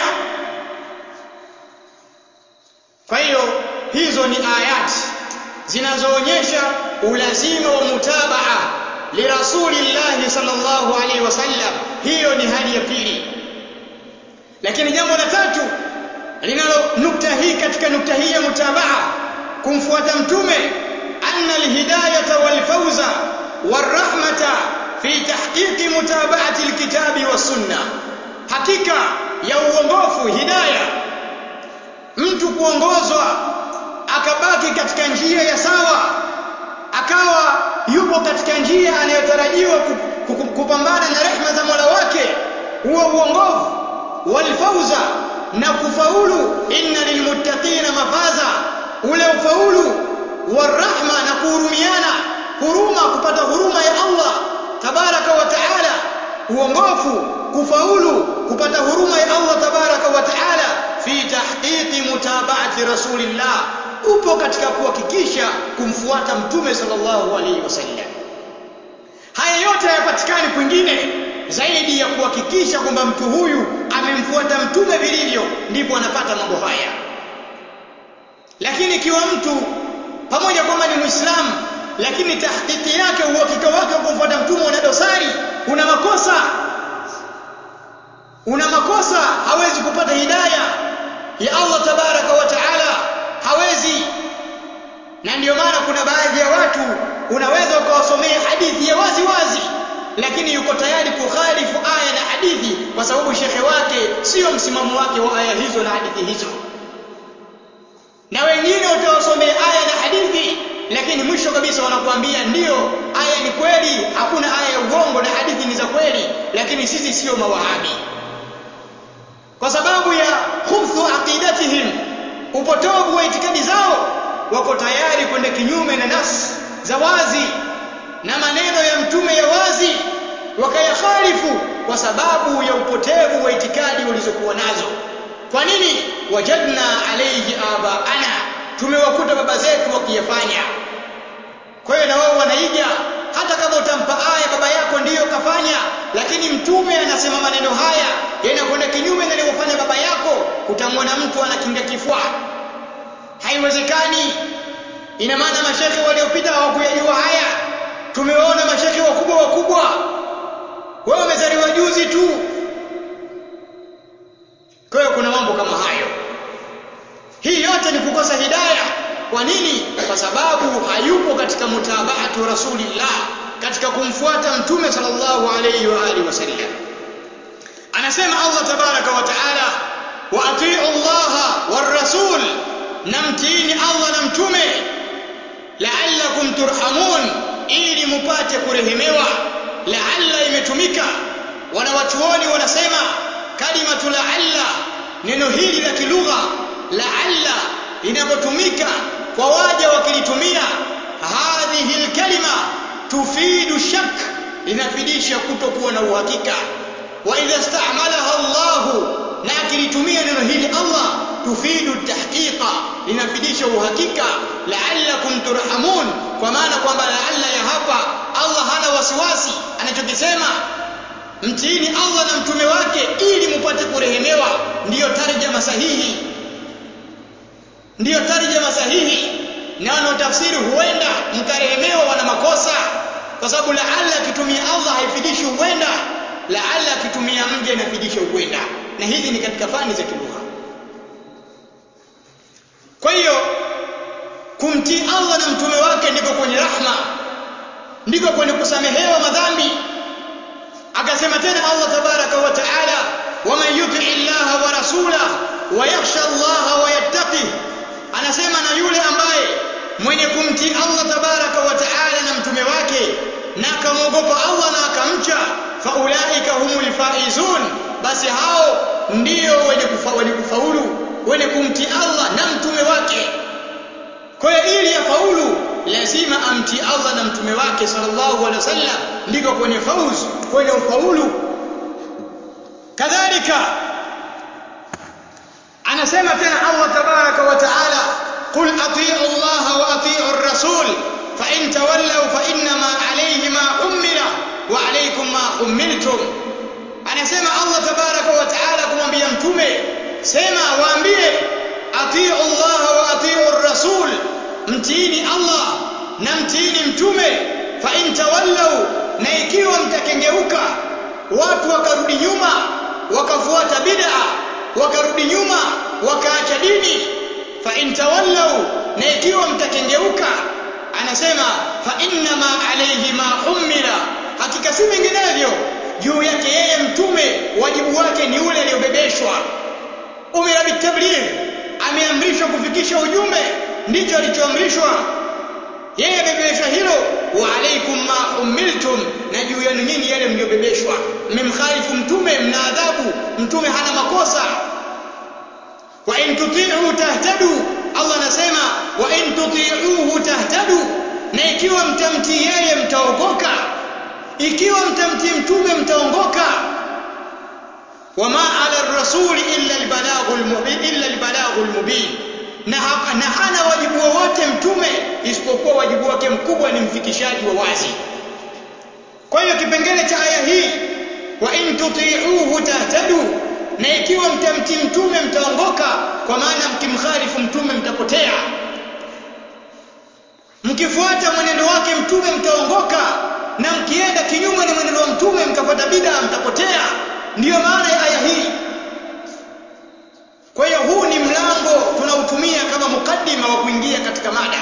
Kwa hiyo hizo ni ayati zinazoonyesha ulazima wa mutabaa li rasulillahi sallallahu alaihi wasallam. Hiyo ni hali ya pili. Lakini jambo la tatu linalo nukta hii, katika nukta hii ya mutabaa, kumfuata mtume, anna alhidayata walfawza warahmata fi tahqiqi mutabaati alkitabi wassunna, hakika ya uongofu, hidayah, mtu kuongozwa akabaki katika njia ya sawa, akawa yupo katika njia anayotarajiwa kupambana na rehema za Mola wake, huo uongofu. Walfauza, na kufaulu, inna lilmuttaqina mafaza, ule ufaulu. Warahma, na kuhurumiana, huruma, kupata huruma ya Allah tabaraka wa taala. Uongofu, kufaulu, kupata huruma ya Allah tabaraka wa taala. Fi tahqiqi mutabaati rasulillah, upo katika kuhakikisha kumfuata mtume sallallahu alaihi wasallam. Haya yote hayapatikani kwingine zaidi ya kuhakikisha kwamba mtu huyu amemfuata mtume vilivyo, ndipo anapata mambo haya. Lakini ikiwa mtu pamoja kwamba ni Muislamu, lakini tahqiqi yake, uhakika wake wa kumfuata mtume una dosari, una makosa, hawezi kupata hidayah ya Allah tabaraka wa taala, hawezi. Na ndio maana kuna baadhi ya watu unaweza ukawasomea hadithi ya wazi wazi, lakini yuko tayari kukhalifu aya na hadithi kwa sababu shekhe wake sio msimamo wake wa aya hizo na hadithi hizo. Na wengine utawasomea aya na hadithi, lakini mwisho kabisa wanakuambia ndio aya ni kweli, hakuna aya ya uongo na hadithi ni za kweli, lakini sisi sio mawahabi. Kwa sababu ya khubthu aqidatihim, upotovu wa itikadi zao, wako tayari kwenda kinyume na nas za wazi na maneno ya mtume ya wazi, wakayakhalifu kwa sababu ya upotevu wa itikadi walizokuwa nazo. Kwa nini? Wajadna alayhi abaana, tumewakuta baba zetu wakiyafanya. Kwa hiyo na wao wanaiga. Hata kama utampa aya baba yako ndiyo kafanya, lakini mtume anasema maneno haya yanakwenda kinyume na aliyofanya baba yako, utamwona mtu anakinga kifua. Haiwezekani. Ina maana mashekhe waliopita hawakuyajua haya. Tumeona mashekhe wakubwa. Wewe umezaliwa juzi tu. Kwa hiyo kuna mambo kama hayo. Hii yote ni kukosa hidayah. Kwa nini? Kwa sababu hayupo katika mutabaatu rasulillah, katika kumfuata mtume sallallahu alayhi wa alihi wasallam. Anasema Allah tabaraka wa taala, wa atiu Allah war rasul, namtiini Allah na mtume, la'allakum turhamun, ili mupate kurehemewa. La'alla imetumika, wanawachuoni wanasema kalimatu la'alla, neno hili la kilugha la'alla linapotumika kwa waja wakilitumia, hadhihi alkalima tufidu shak, linafidisha kutokuwa na uhakika. Wa idha istamalaha Allah, na akilitumia neno hili Allah, tufidu tahqiqa, linafidisha uhakika. La'allakum turhamun, kwa maana kwamba la'alla ya hapa Allah hana wasiwasi anachokisema. Mtiini Allah na mtume wake ili mupate kurehemewa. Ndiyo tarjama sahihi. Ndiyo tarjama sahihi. Na wanaotafsiri huenda mkarehemewa wana makosa, kwa sababu la'alla akitumia Allah haifidishi huenda, la'alla akitumia mja inafidisha huenda, na hizi ni katika fani za kilugha. Kwa hiyo kumtii Allah na mtume wake ndiko kwenye rahma, ndiko kwenye kusamehewa madhambi. Akasema tena Allah tabaraka wa taala, waman yuti illaha wa rasulahu wa yakhsha Allah wa yattaqi, anasema na yule ambaye mwenye kumtii Allah tabaraka wa taala na mtume wake na akamwogopa Allah na akamcha, faulaika humul faizun, basi hao ndio wenye kufaulu, wenye kumtii Allah na mtume wake. Kwa hiyo ili afaulu lazima amtii Allah na mtume wake sallallahu alaihi wasallam, ndiko kwenye fauz, kwenye ufaulu. Kadhalika anasema tena Allah tabaraka wa taala, qul atii'u Allah wa atii'u ar-rasul fa in tawallaw fa inma alayhi ma ummila wa alaykum ma ummiltum. Anasema Allah tabaraka wa taala kumwambia mtume, sema waambie, atii'u Allah wa atii'u ar-rasul, mtiini Allah na mtiini mtume. Fa in tawallaw, na ikiwa mtakengeuka, watu wakarudi nyuma wakafuata bid'a, wakarudi nyuma wakaacha dini, fa in tawallaw, na ikiwa mtakengeuka, anasema fa inma alayhi ma ummila, hakika si vinginevyo juu yake yeye mtume wajibu wake ni ule aliyobebeshwa. Umira bitabligh, ameamrishwa kufikisha ujumbe, ndicho alichoamrishwa yeye, bebeshwa hilo. Wa alaykum ma ummiltum, na juu yenu nyinyi yale mliobebeshwa. Mmemkhalifu mtume, mna adhabu. Mtume hana makosa. Wa in tuti'u tahtadu, Allah anasema wa in tuti'uhu tahtadu, na ikiwa mtamtii yeye mtaongoka, ikiwa mtamtii mtume mtaongoka. Wama ala ar-rasul illa al-balaghul mubin, na hana wajibu wowote mtume isipokuwa wajibu wake mkubwa ni mfikishaji wa wazi. Kwa hiyo kipengele cha aya hii, wa in tuti'uhu tahtadu, na ikiwa mtamtii mtume mtaongoka, kwa maana mkimkhalifu mtume mtapotea. Mkifuata mwenendo wake mtume mtaongoka, na mkienda kinyume na mwenendo wa mtume mkafuata bid'a mtapotea. Ndiyo maana ya aya hii. Kwa hiyo huu ni mlango tunautumia kama mukaddima wa kuingia katika mada,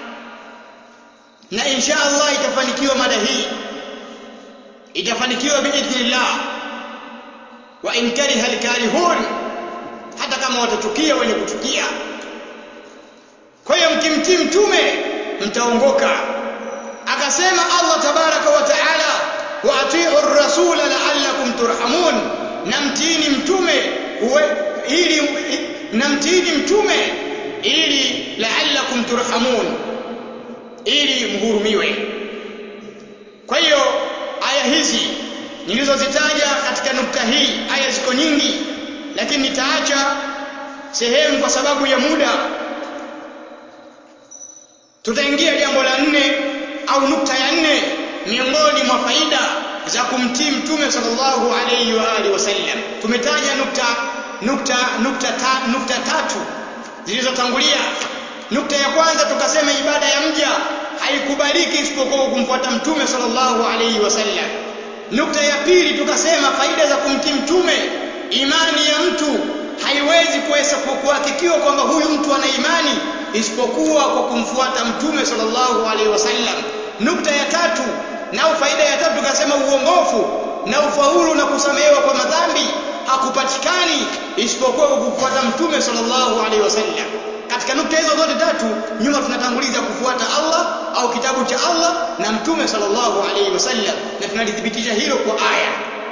na insha Allah itafanikiwa mada hii, itafanikiwa biidhnillah. Wa in kariha alkarihun, hata kama watachukia wenye kuchukia. Kwa hiyo mkimtii mtume mtaongoka. Akasema Allah tabaraka wa taala, wa atii'u ar-rasul la'allakum turhamun, na mtiini mtume ili la'allakum turhamun, ili mhurumiwe. Kwa hiyo aya hizi nilizozitaja katika nukta hii. Aya ziko nyingi, lakini nitaacha sehemu kwa sababu ya muda. Tutaingia jambo la 4 au nukta ya 4 miongoni mwa faida za kumtii Mtume sallallahu alayhi wa alihi wasallam. Tumetaja nukta tatu zilizotangulia. Nukta ya kwanza tukasema ibada ya mja haikubaliki isipokuwa kumfuata Mtume sallallahu alayhi wasallam. Nukta ya pili tukasema faida za kumtii Mtume, imani ya mtu haiwezi kuhakikiwa kwamba huyu mtu ana imani isipokuwa kwa kumfuata Mtume sallallahu alayhi wasallam. Nukta ya tatu na faida ya tatu tukasema uongofu na ufaulu na kusamehewa kwa madhambi hakupatikani isipokuwa kwa kufuata Mtume sallallahu alayhi wasallam. Katika nukta hizo zote tatu nyuma tunatanguliza kufuata Allah au kitabu cha Allah na Mtume sallallahu alayhi wasallam, na tunalithibitisha hilo kwa aya.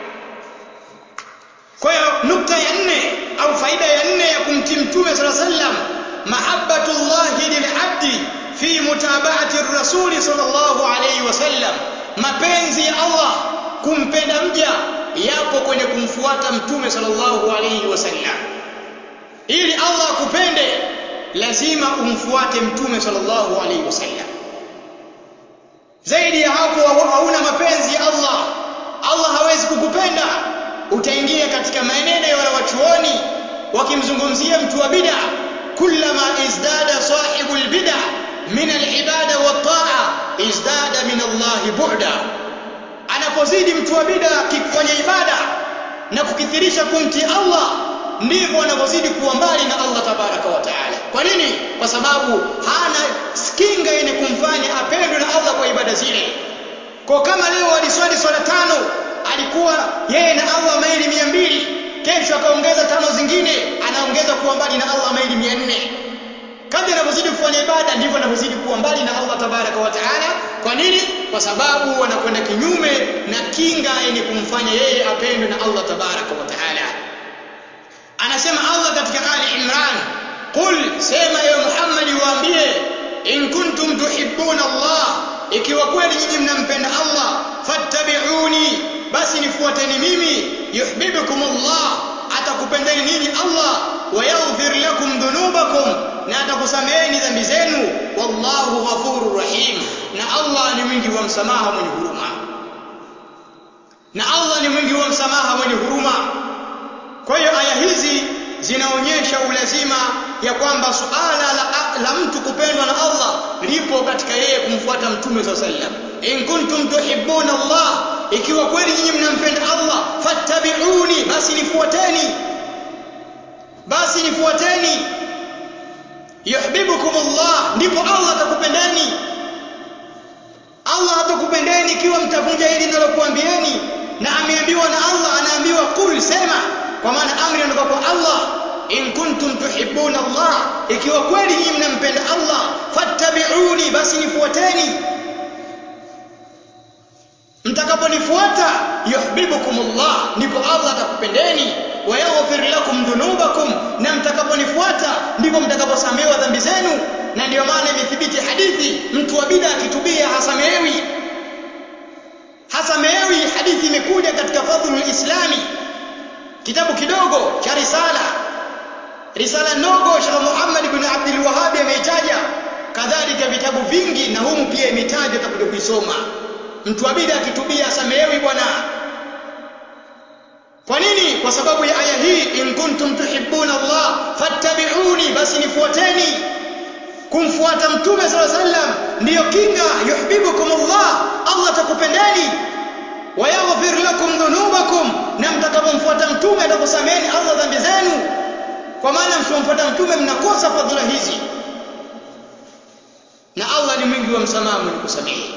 Kwa hiyo nukta ya 4 au faida ya 4 ya kumtii Mtume sallallahu alayhi wasallam, mahabbatullahi lil'abdi fi mutaba'ati ar-rasul sallallahu alayhi wasallam, mapenzi ya Allah kumpenda mja yapo kwenye kumfuata Mtume sallallahu alayhi wasallam. Ili Allah akupende lazima umfuate Mtume sallallahu alayhi wasallam. Zaidi ya hapo hauna mapenzi ya Allah, Allah hawezi kukupenda. Utaingia katika maneno ya wanawachuoni wakimzungumzia mtu wa bid'a, kullama izdada sahibul bid'a min al-ibada wa ta'a izdada min Allah bu'da. Anapozidi mtu wa bid'a kufanya ibada na kukithirisha kumtii Allah, ndivyo anavyozidi kuwa mbali na Allah tabaraka wa taala. Kwa nini? Kwa sababu hana kinga yenye kumfanya apendwe na Allah kwa ibada zile. Kwa kama leo aliswali swala 5, alikuwa yeye na Allah maili 200, kesho akaongeza 5 zingine, anaongeza kuwa mbali na Allah maili 400. Kadri anavyozidi kufanya ibada ndivyo anavyozidi kuwa mbali na Allah tabaraka wa taala. Kwa nini? Kwa sababu wanakwenda kinyume na kinga yenye kumfanya yeye apendwe na Allah tabaraka wa taala. Anasema Allah katika Ali Imran, qul, sema ewe Muhammad waambie, in kuntum tuhibbuna Allah, ikiwa kweli nyinyi mnampenda Allah, fattabi'uni, basi nifuateni mimi, yuhibbukum Allah, atakupendeni ninyi Allah, wa yaghfir lakum dhunubakum, na atakusameheni dhambi zenu, wallahu ghafurur rahim, na Allah ni mwingi wa msamaha mwenye huruma. Na Allah ni mwingi wa msamaha mwenye huruma. Kwa hiyo aya hizi zinaonyesha ulazima ya kwamba suala la mtu kupendwa na Allah lipo katika yeye kumfuata Mtume sallallahu alayhi wasallam. In kuntum tuhibbuna Allah, ikiwa kweli nyinyi mnampenda Allah, fattabi'uni, basi nifuateni, basi nifuateni. Yuhibbukum Allah, ndipo Allah atakupendeni. Allah atakupendeni ikiwa mtavunja hili ninalokuambieni. Na ameambiwa na Allah, anaambiwa qul, sema, kwa maana amri inatoka kwa Allah. In kuntum tuhibbuna Allah, ikiwa kweli nyinyi mnampenda Allah, fattabi'uni, basi nifuateni. Mtakaponifuata, yuhibbukum Allah, ndipo Allah atakupendeni, wa yaghfir lakum dhunubakum, na mtakaponifuata ndipo mtakaposamehewa dhambi zenu. Na ndio maana imethibiti hadithi, mtu wa bid'a akitubia hasamehewi. Hasamehewi. Hadithi imekuja katika Fadhlul Islami, kitabu kidogo cha risala ndogo Sheikh Muhammad ibn Abdul Wahhab ameitaja, kadhalika vitabu vingi na humu pia imetajwa, tutakuja kuisoma. Mtu wa bid'a akitubia hasamehewi bwana. Kwa nini? Kwa sababu ya aya hii, in kuntum tuhibbuna Allah fattabi'uni, basi nifuateni. Kumfuata Mtume sallallahu alayhi wasallam ndiyo kinga. Yuhibbukum Allah, Allah atakupendeni, wa yaghfir lakum dhunubakum, na mtakapomfuata Mtume atakusameheni Allah dhambi zenu. Kwa maana msipomfuata Mtume mnakosa fadhila hizi, na Allah ni mwingi wa msamaha mwenye kusamehe.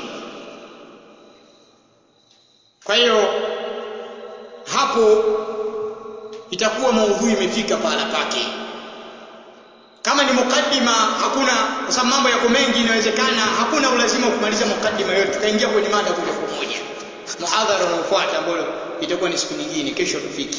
Kwa hiyo hapo itakuwa maudhui imefika pahala pake. Kama ni mukaddima hakuna, kwa sababu mambo yako mengi, inawezekana hakuna ulazima kumaliza mukaddima yote, tukaingia kwenye mada moja kwa moja. Muhadhara unaofuata ambao itakuwa ni siku nyingine, kesho tufiki.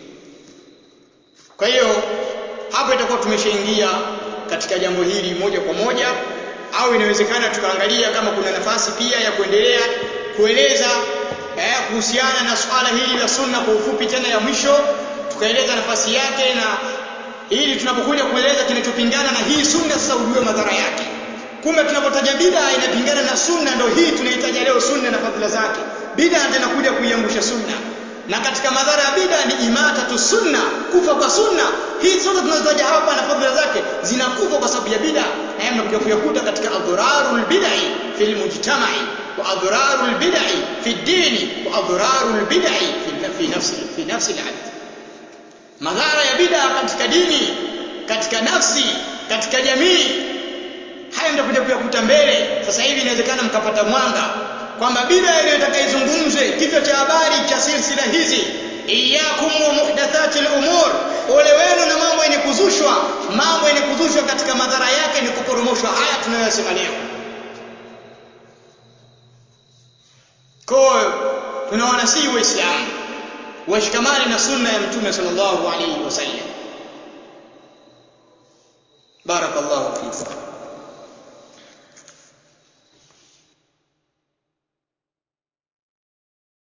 Kwa hiyo hapo itakuwa tumeshaingia katika jambo hili moja kwa moja, au inawezekana tukaangalia kama kuna nafasi pia ya kuendelea kueleza kuhusiana na swala hili la sunna kwa ufupi tena ya mwisho tukaeleza nafasi yake, na ili tunapokuja kueleza kinachopingana na hii sunna sasa ujue madhara yake. Kumbe tunapotaja bid'a inapingana na sunna, ndio hii tunahitaji leo sunna na fadhila zake. Bid'a ndio inakuja kuiangusha sunna, na katika madhara ya bid'a ni imatatu sunna, kufa kwa sunna. Hii zote tunazotaja hapa na fadhila zake zinakufa kwa sababu ya bid'a. Haya mnakuja kuyakuta katika adhrarul bid'i fil mujtama'i wa adhrarul bid'i fi dini wa adhrarul bid'i fi nafsi al-'abd. Madhara ya bid'a katika dini, katika nafsi, katika jamii, haya mtakuja kuyakuta mbele. Sasa hivi inawezekana mkapata mwanga kwamba bid'a ile itakaizungumzwe, kichwa cha habari cha silsila hizi, iyyakum wa muhdathatil umur, ole wenu na mambo yenye kuzushwa. Mambo yenye kuzushwa katika madhara yake ni kuporomoshwa haya tunayosema leo. Kwa tunawanasihi waislamu washikamane na sunna ya mtume sallallahu alayhi wasallam. Barakallahu fikum.